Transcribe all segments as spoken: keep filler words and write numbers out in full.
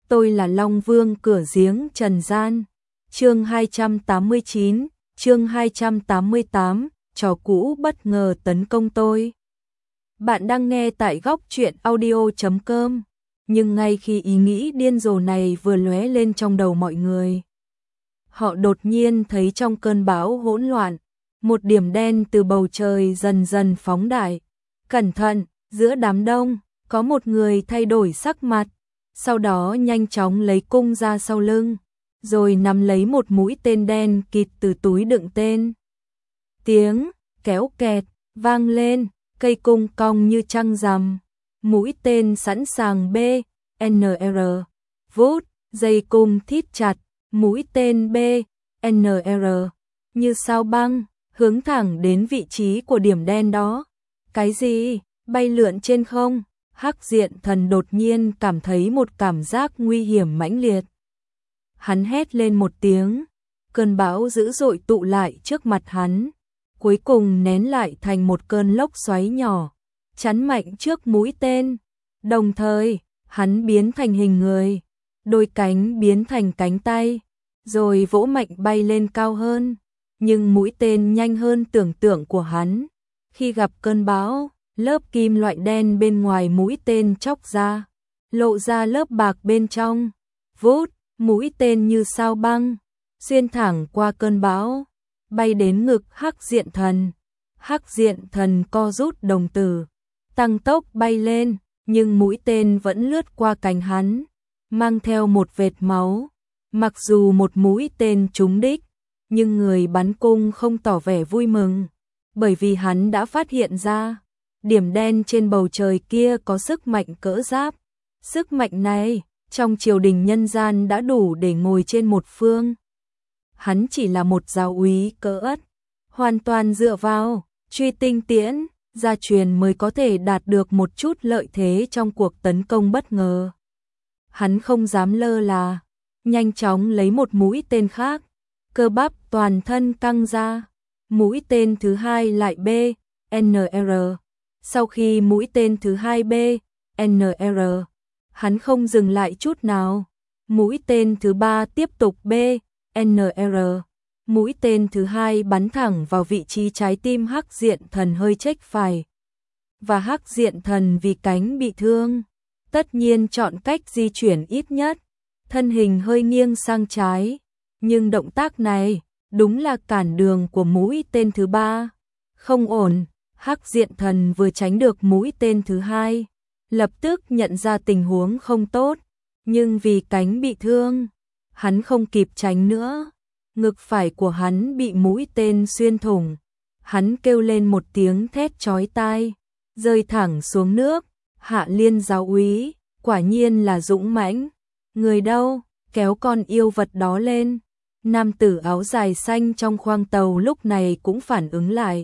tôi là Long Vương cửa giếng trần gian. Chương hai trăm tám mươi chín, chương hai trăm tám mươi tám, trò cũ bất ngờ tấn công tôi. Bạn đang nghe tại góc truyện audio chấm com, nhưng ngay khi ý nghĩ điên rồ này vừa lóe lên trong đầu mọi người, họ đột nhiên thấy trong cơn bão hỗn loạn, một điểm đen từ bầu trời dần dần phóng đại. Cẩn thận, giữa đám đông, có một người thay đổi sắc mặt, sau đó nhanh chóng lấy cung ra sau lưng, rồi nắm lấy một mũi tên đen kịt từ túi đựng tên. Tiếng kéo kẹt vang lên, cây cung cong như trăng rằm, mũi tên sẵn sàng B, N R, vút, dây cung thít chặt, mũi tên B, N R, như sao băng, hướng thẳng đến vị trí của điểm đen đó. Cái gì? Bay lượn trên không? Hắc Diện Thần đột nhiên cảm thấy một cảm giác nguy hiểm mãnh liệt. Hắn hét lên một tiếng, cơn bão dữ dội tụ lại trước mặt hắn, cuối cùng nén lại thành một cơn lốc xoáy nhỏ, chắn mạnh trước mũi tên. Đồng thời, hắn biến thành hình người, đôi cánh biến thành cánh tay, rồi vỗ mạnh bay lên cao hơn. Nhưng mũi tên nhanh hơn tưởng tượng của hắn. Khi gặp cơn bão, lớp kim loại đen bên ngoài mũi tên chóc ra, lộ ra lớp bạc bên trong. Vút, mũi tên như sao băng, xuyên thẳng qua cơn bão, bay đến ngực Hắc Diện Thần. Hắc Diện Thần co rút đồng tử, tăng tốc bay lên, nhưng mũi tên vẫn lướt qua cánh hắn, mang theo một vệt máu. Mặc dù một mũi tên trúng đích, nhưng người bắn cung không tỏ vẻ vui mừng, bởi vì hắn đã phát hiện ra, điểm đen trên bầu trời kia có sức mạnh cỡ giáp. Sức mạnh này, trong triều đình nhân gian đã đủ để ngồi trên một phương. Hắn chỉ là một giáo úy cỡ ất, hoàn toàn dựa vào truy tinh tiễn, gia truyền mới có thể đạt được một chút lợi thế trong cuộc tấn công bất ngờ. Hắn không dám lơ là, nhanh chóng lấy một mũi tên khác, cơ bắp toàn thân căng ra. Mũi tên thứ hai lại B, N R. Sau khi mũi tên thứ hai B, N R, hắn không dừng lại chút nào. Mũi tên thứ ba tiếp tục B, N R. Mũi tên thứ hai bắn thẳng vào vị trí trái tim Hắc Diện Thần hơi chếch phải. Và Hắc Diện Thần vì cánh bị thương, tất nhiên chọn cách di chuyển ít nhất, thân hình hơi nghiêng sang trái. Nhưng động tác này đúng là cản đường của mũi tên thứ ba. Không ổn, Hắc Diện Thần vừa tránh được mũi tên thứ hai, lập tức nhận ra tình huống không tốt, nhưng vì cánh bị thương, hắn không kịp tránh nữa. Ngực phải của hắn bị mũi tên xuyên thủng, hắn kêu lên một tiếng thét chói tai, rơi thẳng xuống nước. Hạ Liên giáo úy, quả nhiên là dũng mãnh. Người đâu, kéo con yêu vật đó lên. Nam tử áo dài xanh trong khoang tàu lúc này cũng phản ứng lại,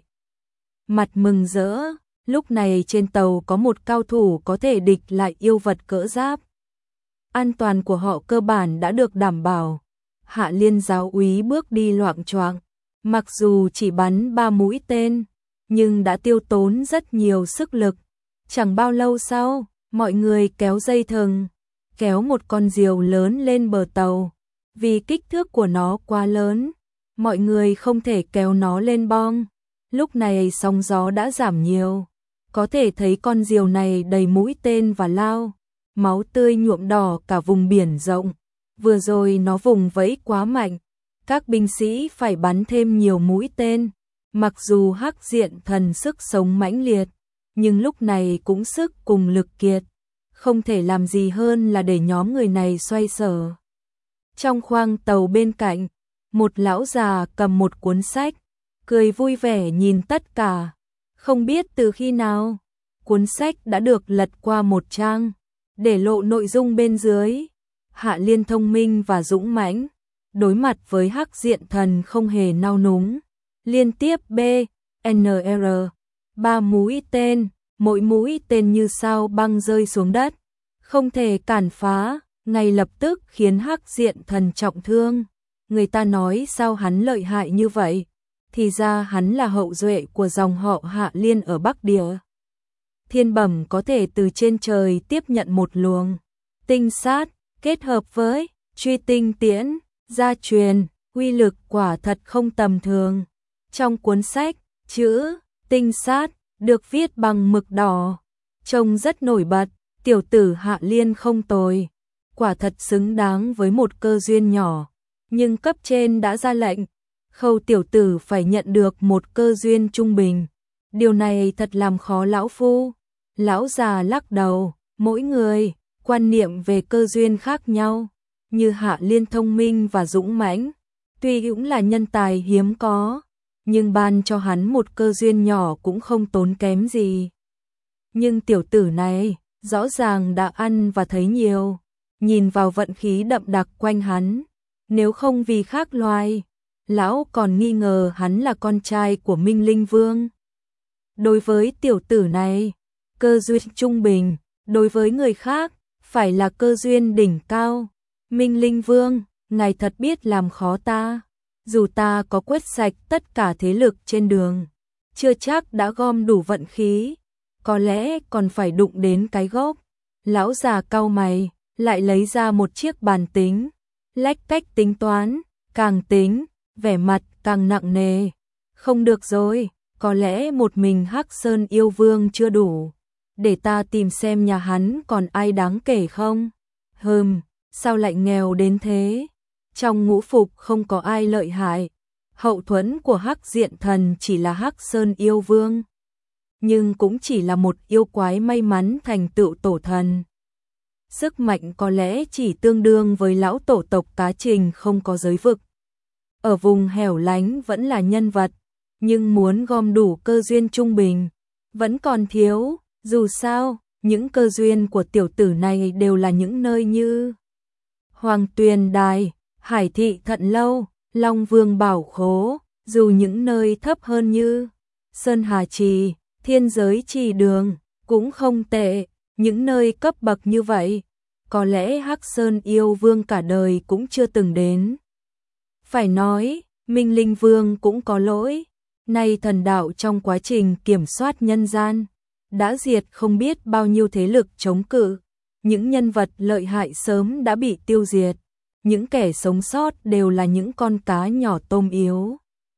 mặt mừng rỡ. Lúc này trên tàu có một cao thủ có thể địch lại yêu vật cỡ giáp, an toàn của họ cơ bản đã được đảm bảo. Hạ Liên giáo úy bước đi loạng choạng, mặc dù chỉ bắn ba mũi tên, nhưng đã tiêu tốn rất nhiều sức lực. Chẳng bao lâu sau, mọi người kéo dây thừng, kéo một con diều lớn lên bờ tàu. Vì kích thước của nó quá lớn, mọi người không thể kéo nó lên bong. Lúc này sóng gió đã giảm nhiều, có thể thấy con diều này đầy mũi tên và lao, máu tươi nhuộm đỏ cả vùng biển rộng. Vừa rồi nó vùng vẫy quá mạnh, các binh sĩ phải bắn thêm nhiều mũi tên. Mặc dù Hắc Diện Thần sức sống mãnh liệt, nhưng lúc này cũng sức cùng lực kiệt, không thể làm gì hơn là để nhóm người này xoay sở. Trong khoang tàu bên cạnh, một lão già cầm một cuốn sách, cười vui vẻ nhìn tất cả. Không biết từ khi nào, cuốn sách đã được lật qua một trang, để lộ nội dung bên dưới. Hạ Liên thông minh và dũng mãnh, đối mặt với Hắc Diện Thần không hề nao núng, liên tiếp B, N R, ba mũi tên, mỗi mũi tên như sao băng rơi xuống đất, không thể cản phá, ngay lập tức khiến Hắc Diện Thần trọng thương. Người ta nói sao hắn lợi hại như vậy, thì ra hắn là hậu duệ của dòng họ Hạ Liên ở Bắc Địa. Thiên Bẩm có thể từ trên trời tiếp nhận một luồng tinh sát, kết hợp với truy tinh tiễn, gia truyền, uy lực quả thật không tầm thường. Trong cuốn sách, chữ tinh sát được viết bằng mực đỏ, trông rất nổi bật, tiểu tử Hạ Liên không tồi, quả thật xứng đáng với một cơ duyên nhỏ, nhưng cấp trên đã ra lệnh, Khâu tiểu tử phải nhận được một cơ duyên trung bình. Điều này thật làm khó lão phu. Lão già lắc đầu, mỗi người, quan niệm về cơ duyên khác nhau, như Hạ Liên thông minh và dũng mãnh, tuy cũng là nhân tài hiếm có, nhưng ban cho hắn một cơ duyên nhỏ cũng không tốn kém gì. Nhưng tiểu tử này, rõ ràng đã ăn và thấy nhiều, nhìn vào vận khí đậm đặc quanh hắn, nếu không vì khác loài, lão còn nghi ngờ hắn là con trai của Minh Linh Vương. Đối với tiểu tử này, cơ duyên trung bình, đối với người khác, phải là cơ duyên đỉnh cao. Minh Linh Vương, ngài thật biết làm khó ta, dù ta có quét sạch tất cả thế lực trên đường, chưa chắc đã gom đủ vận khí, có lẽ còn phải đụng đến cái gốc. Lão già cau mày, lại lấy ra một chiếc bàn tính, lách cách tính toán, càng tính, vẻ mặt càng nặng nề. Không được rồi, có lẽ một mình Hắc Sơn yêu vương chưa đủ, để ta tìm xem nhà hắn còn ai đáng kể không. Hừm, sao lại nghèo đến thế? Trong ngũ phục không có ai lợi hại, hậu thuẫn của Hắc Diện Thần chỉ là Hắc Sơn yêu vương, nhưng cũng chỉ là một yêu quái may mắn thành tựu tổ thần. Sức mạnh có lẽ chỉ tương đương với lão tổ tộc Cá Trình không có giới vực. Ở vùng hẻo lánh vẫn là nhân vật, nhưng muốn gom đủ cơ duyên trung bình, vẫn còn thiếu. Dù sao, những cơ duyên của tiểu tử này đều là những nơi như Hoàng Tuyền Đài, Hải Thị Thận Lâu, Long Vương Bảo Khố, dù những nơi thấp hơn như Sơn Hà Trì, Thiên Giới Trì Đường, cũng không tệ. Những nơi cấp bậc như vậy, có lẽ Hắc Sơn yêu vương cả đời cũng chưa từng đến. Phải nói, Minh Linh Vương cũng có lỗi, nay thần đạo trong quá trình kiểm soát nhân gian, đã diệt không biết bao nhiêu thế lực chống cự, những nhân vật lợi hại sớm đã bị tiêu diệt, những kẻ sống sót đều là những con cá nhỏ tôm yếu.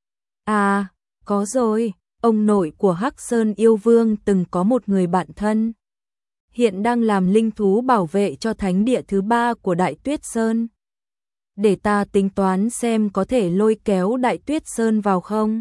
À, có rồi, ông nội của Hắc Sơn yêu vương từng có một người bạn thân, hiện đang làm linh thú bảo vệ cho thánh địa thứ ba của Đại Tuyết Sơn. Để ta tính toán xem có thể lôi kéo Đại Tuyết Sơn vào không?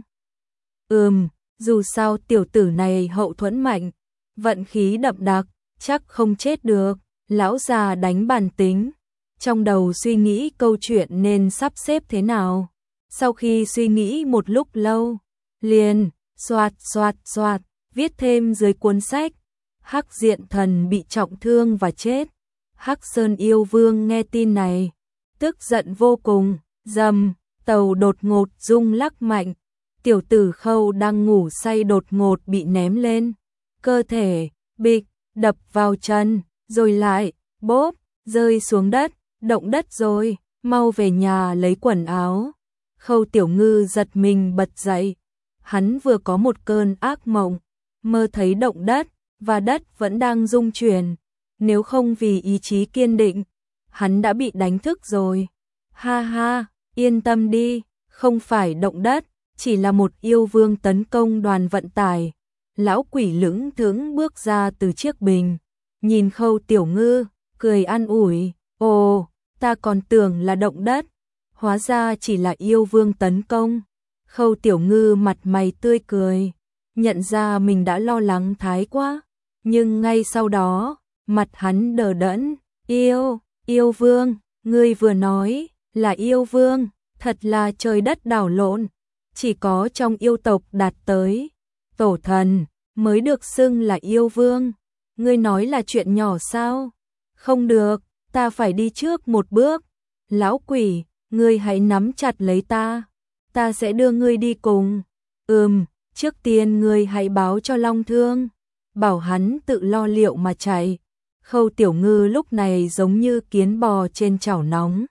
Ừm, dù sao tiểu tử này hậu thuẫn mạnh, vận khí đậm đặc, chắc không chết được. Lão già đánh bàn tính, trong đầu suy nghĩ câu chuyện nên sắp xếp thế nào. Sau khi suy nghĩ một lúc lâu, liền, xoạt xoạt xoạt, viết thêm dưới cuốn sách. Hắc Diện Thần bị trọng thương và chết. Hắc Sơn yêu vương nghe tin này, tức giận vô cùng, rầm, tàu đột ngột rung lắc mạnh. Tiểu tử Khâu đang ngủ say đột ngột bị ném lên, cơ thể, bịch, đập vào chân, rồi lại, bốp, rơi xuống đất, động đất rồi, mau về nhà lấy quần áo. Khâu Tiểu Ngư giật mình bật dậy, hắn vừa có một cơn ác mộng, mơ thấy động đất, và đất vẫn đang rung chuyển, nếu không vì ý chí kiên định, hắn đã bị đánh thức rồi. Ha ha, yên tâm đi, không phải động đất, chỉ là một yêu vương tấn công đoàn vận tải. Lão quỷ lững thững bước ra từ chiếc bình, nhìn Khâu Tiểu Ngư, cười an ủi, ồ, ta còn tưởng là động đất, hóa ra chỉ là yêu vương tấn công. Khâu Tiểu Ngư mặt mày tươi cười, nhận ra mình đã lo lắng thái quá, nhưng ngay sau đó, mặt hắn đờ đẫn, yêu, yêu vương, ngươi vừa nói là yêu vương, thật là trời đất đảo lộn, chỉ có trong yêu tộc đạt tới tổ thần mới được xưng là yêu vương. Ngươi nói là chuyện nhỏ sao? Không được, ta phải đi trước một bước. Lão quỷ, ngươi hãy nắm chặt lấy ta, ta sẽ đưa ngươi đi cùng. Ừm, trước tiên ngươi hãy báo cho Long Thương, bảo hắn tự lo liệu mà chạy. Khâu Tiểu Ngư lúc này giống như kiến bò trên chảo nóng,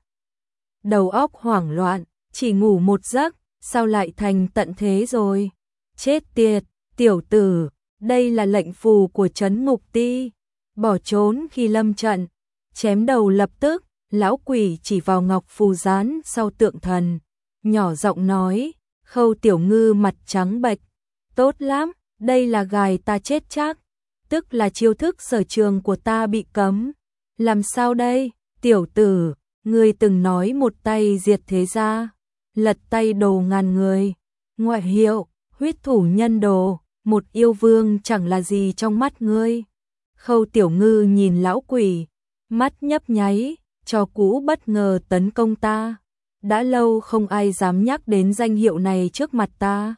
đầu óc hoảng loạn, chỉ ngủ một giấc, sao lại thành tận thế rồi? Chết tiệt, tiểu tử, đây là lệnh phù của trấn ngục ti, bỏ trốn khi lâm trận, chém đầu lập tức, Lão quỷ chỉ vào ngọc phù dán sau tượng thần, nhỏ giọng nói, Khâu Tiểu Ngư mặt trắng bệch, tốt lắm, đây là gài ta chết chắc, tức là chiêu thức sở trường của ta bị cấm. Làm sao đây, tiểu tử, ngươi từng nói một tay diệt thế gia, lật tay đồ ngàn người, ngoại hiệu, huyết thủ nhân đồ, một yêu vương chẳng là gì trong mắt ngươi. Khâu Tiểu Ngư nhìn lão quỷ, mắt nhấp nháy, trò cũ bất ngờ tấn công ta. Đã lâu không ai dám nhắc đến danh hiệu này trước mặt ta.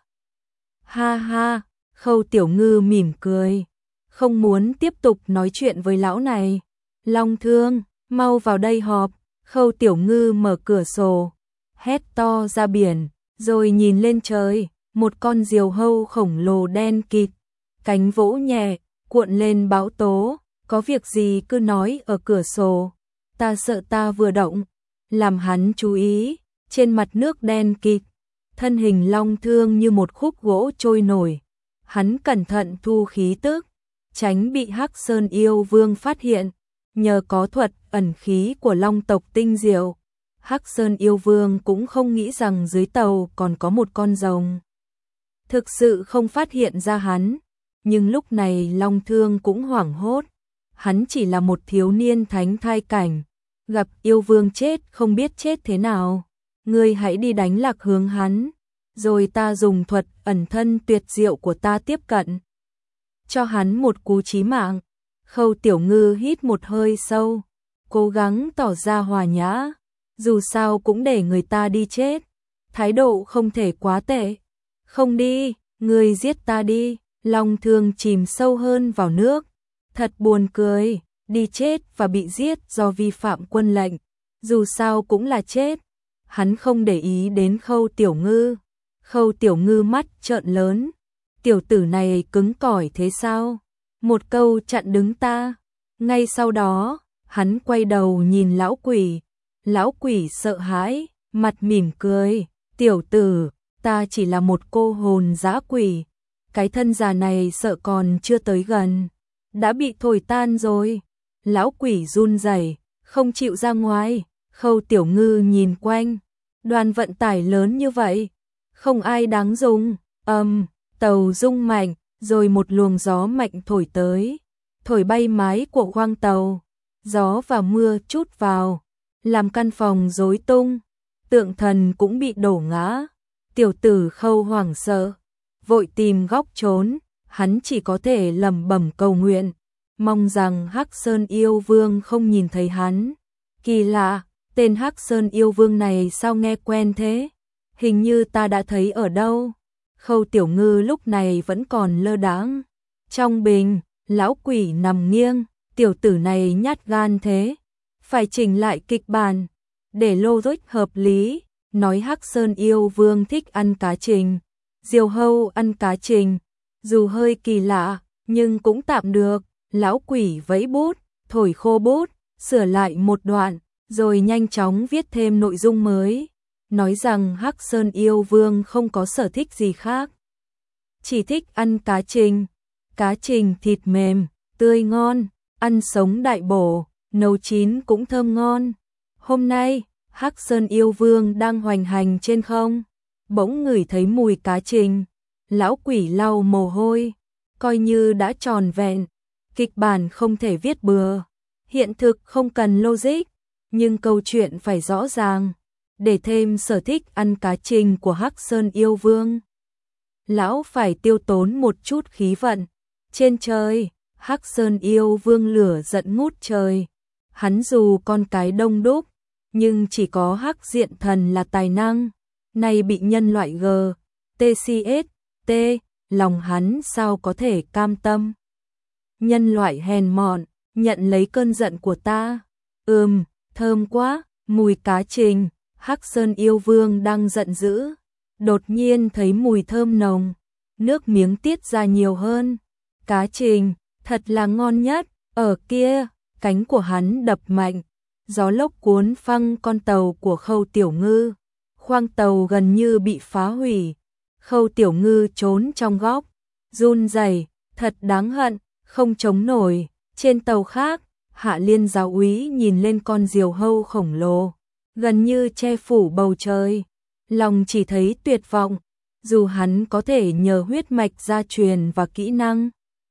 Ha ha, Khâu Tiểu Ngư mỉm cười, không muốn tiếp tục nói chuyện với lão này. Long Thương, mau vào đây họp. Khâu Tiểu Ngư mở cửa sổ, hét to ra biển, rồi nhìn lên trời, một con diều hâu khổng lồ đen kịt, cánh vỗ nhẹ, cuộn lên bão tố, có việc gì cứ nói ở cửa sổ, ta sợ ta vừa động, làm hắn chú ý, trên mặt nước đen kịt, thân hình Long Thương như một khúc gỗ trôi nổi, hắn cẩn thận thu khí tức, tránh bị Hắc Sơn Yêu Vương phát hiện, nhờ có thuật ẩn khí của Long tộc tinh diệu, Hắc Sơn Yêu Vương cũng không nghĩ rằng dưới tàu còn có một con rồng. Thực sự không phát hiện ra hắn, nhưng lúc này Long Thương cũng hoảng hốt, hắn chỉ là một thiếu niên thánh thai cảnh, gặp yêu vương chết không biết chết thế nào, ngươi hãy đi đánh lạc hướng hắn, rồi ta dùng thuật ẩn thân tuyệt diệu của ta tiếp cận, cho hắn một cú chí mạng. Khâu Tiểu Ngư hít một hơi sâu, cố gắng tỏ ra hòa nhã, dù sao cũng để người ta đi chết, thái độ không thể quá tệ. Không đi, ngươi giết ta đi. Long Thương chìm sâu hơn vào nước, thật buồn cười, đi chết và bị giết do vi phạm quân lệnh, dù sao cũng là chết. Hắn không để ý đến Khâu Tiểu Ngư. Khâu Tiểu Ngư mắt trợn lớn, tiểu tử này cứng cỏi thế sao? Một câu chặn đứng ta. Ngay sau đó, hắn quay đầu nhìn lão quỷ. Lão quỷ sợ hãi, mặt mỉm cười, tiểu tử, ta chỉ là một cô hồn dã quỷ. Cái thân già này sợ còn chưa tới gần, đã bị thổi tan rồi. Lão quỷ run rẩy, không chịu ra ngoài. Khâu Tiểu Ngư nhìn quanh, đoàn vận tải lớn như vậy, không ai đáng dùng. Ầm, um, tàu rung mạnh, rồi một luồng gió mạnh thổi tới, thổi bay mái của khoang tàu. Gió và mưa trút vào, làm căn phòng rối tung, tượng thần cũng bị đổ ngã. Tiểu tử Khâu hoảng sợ, vội tìm góc trốn, hắn chỉ có thể lẩm bẩm cầu nguyện, mong rằng Hắc Sơn Yêu Vương không nhìn thấy hắn. Kỳ lạ, tên Hắc Sơn Yêu Vương này sao nghe quen thế? Hình như ta đã thấy ở đâu. Khâu Tiểu Ngư lúc này vẫn còn lơ đãng. Trong bình, lão quỷ nằm nghiêng, tiểu tử này nhát gan thế. Phải chỉnh lại kịch bản, để logic hợp lý, nói Hắc Sơn Yêu Vương thích ăn cá trình, diều hâu ăn cá trình, dù hơi kỳ lạ, nhưng cũng tạm được. Lão quỷ vẫy bút, thổi khô bút, sửa lại một đoạn, rồi nhanh chóng viết thêm nội dung mới, nói rằng Hắc Sơn Yêu Vương không có sở thích gì khác, chỉ thích ăn cá trình. Cá trình thịt mềm, tươi ngon, ăn sống đại bổ, nấu chín cũng thơm ngon. Hôm nay, Hắc Sơn Yêu Vương đang hoành hành trên không, bỗng ngửi thấy mùi cá trình. Lão quỷ lau mồ hôi, coi như đã tròn vẹn. Kịch bản không thể viết bừa, hiện thực không cần logic, nhưng câu chuyện phải rõ ràng, để thêm sở thích ăn cá trình của Hắc Sơn Yêu Vương. Lão phải tiêu tốn một chút khí vận. Trên trời, Hắc Sơn Yêu Vương lửa giận ngút trời. Hắn dù con cái đông đúc, nhưng chỉ có Hắc Diện Thần là tài năng, nay bị nhân loại G, T C S, T, lòng hắn sao có thể cam tâm. Nhân loại hèn mọn, nhận lấy cơn giận của ta. Ừm, thơm quá, mùi cá trình. Hắc Sơn Yêu Vương đang giận dữ, đột nhiên thấy mùi thơm nồng, nước miếng tiết ra nhiều hơn. Cá trình, thật là ngon nhất. Ở kia, cánh của hắn đập mạnh, gió lốc cuốn phăng con tàu của Khâu Tiểu Ngư, khoang tàu gần như bị phá hủy. Khâu Tiểu Ngư trốn trong góc, run rẩy, thật đáng hận, không chống nổi. Trên tàu khác, Hạ Liên giáo úy nhìn lên con diều hâu khổng lồ, gần như che phủ bầu trời, lòng chỉ thấy tuyệt vọng, dù hắn có thể nhờ huyết mạch gia truyền và kỹ năng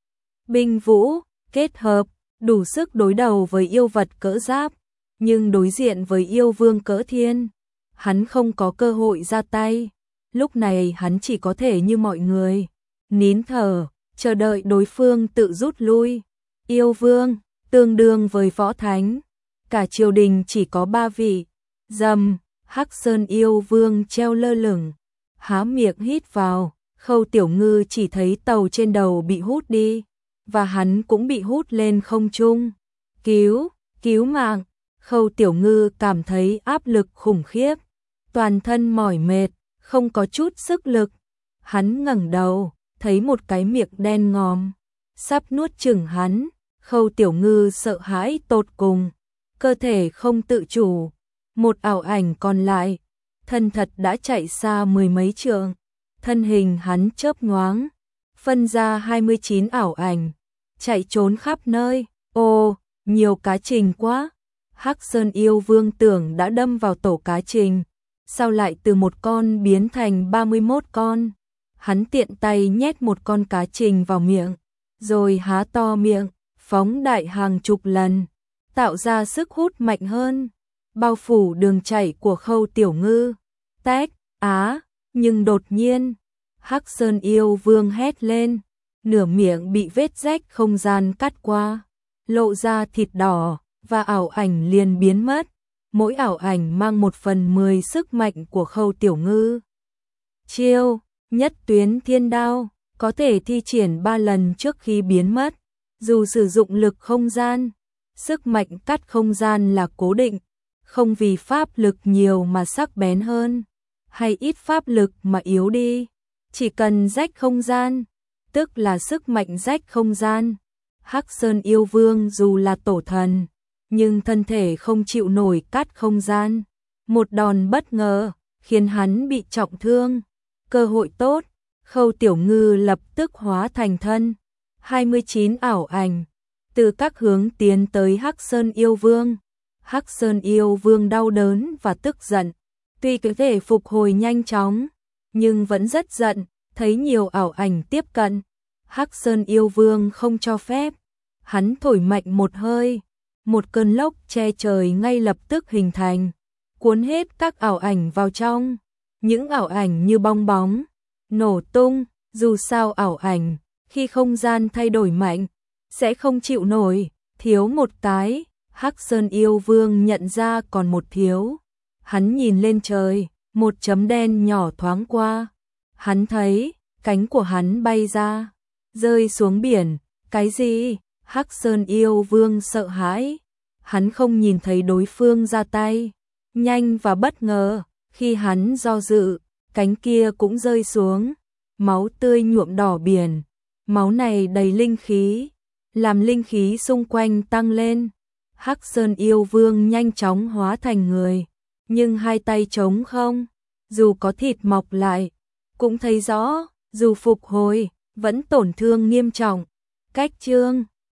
binh vũ kết hợp, đủ sức đối đầu với yêu vật cỡ giáp, nhưng đối diện với yêu vương cỡ thiên, hắn không có cơ hội ra tay. Lúc này hắn chỉ có thể như mọi người, nín thở, chờ đợi đối phương tự rút lui. Yêu vương, tương đương với võ thánh, cả triều đình chỉ có ba vị. Dầm, Hắc Sơn yêu vương treo lơ lửng, há miệng hít vào, Khâu Tiểu Ngư chỉ thấy tàu trên đầu bị hút đi, và hắn cũng bị hút lên không trung. Cứu, cứu mạng, Khâu Tiểu Ngư cảm thấy áp lực khủng khiếp, toàn thân mỏi mệt, không có chút sức lực. Hắn ngẩng đầu, thấy một cái miệng đen ngòm, sắp nuốt chửng hắn. Khâu Tiểu Ngư sợ hãi tột cùng, cơ thể không tự chủ, một ảo ảnh còn lại, thân thật đã chạy xa mười mấy trượng, thân hình hắn chớp nhoáng, phân ra hai mươi chín ảo ảnh, chạy trốn khắp nơi. Ô, nhiều cá trình quá. Hắc Sơn yêu vương tưởng đã đâm vào tổ cá trình, sao lại từ một con biến thành ba mươi mốt con. Hắn tiện tay nhét một con cá trình vào miệng, rồi há to miệng, phóng đại hàng chục lần, tạo ra sức hút mạnh hơn, bao phủ đường chảy của Khâu Tiểu Ngư. Tách, á, nhưng đột nhiên, Hắc Sơn yêu vương hét lên, nửa miệng bị vết rách không gian cắt qua, lộ ra thịt đỏ, và ảo ảnh liền biến mất. Mỗi ảo ảnh mang một phần mười sức mạnh của Khâu Tiểu Ngư. Chiêu, nhất tuyến thiên đao, có thể thi triển ba lần trước khi biến mất. Dù sử dụng lực không gian, sức mạnh cắt không gian là cố định, không vì pháp lực nhiều mà sắc bén hơn, hay ít pháp lực mà yếu đi, chỉ cần rách không gian, tức là sức mạnh rách không gian. Hắc Sơn yêu vương dù là tổ thần, nhưng thân thể không chịu nổi cắt không gian. Một đòn bất ngờ, khiến hắn bị trọng thương. Cơ hội tốt, Khâu Tiểu Ngư lập tức hóa thành thân hai mươi chín ảo ảnh, từ các hướng tiến tới Hắc Sơn yêu vương. Hắc Sơn yêu vương đau đớn và tức giận, tuy có thể phục hồi nhanh chóng, nhưng vẫn rất giận, thấy nhiều ảo ảnh tiếp cận. Hắc Sơn yêu vương không cho phép, hắn thổi mạnh một hơi, một cơn lốc che trời ngay lập tức hình thành, cuốn hết các ảo ảnh vào trong. Những ảo ảnh như bong bóng, nổ tung. Dù sao ảo ảnh, khi không gian thay đổi mạnh, sẽ không chịu nổi, thiếu một cái. Hắc Sơn yêu vương nhận ra còn một thiếu. Hắn nhìn lên trời, một chấm đen nhỏ thoáng qua. Hắn thấy, cánh của hắn bay ra, rơi xuống biển. Cái gì? Hắc Sơn yêu vương sợ hãi. Hắn không nhìn thấy đối phương ra tay. Nhanh và bất ngờ, khi hắn do dự, cánh kia cũng rơi xuống. Máu tươi nhuộm đỏ biển. Máu này đầy linh khí, làm linh khí xung quanh tăng lên. Hắc Sơn yêu vương nhanh chóng hóa thành người, nhưng hai tay trống không, dù có thịt mọc lại, cũng thấy rõ, dù phục hồi, vẫn tổn thương nghiêm trọng. Cách chương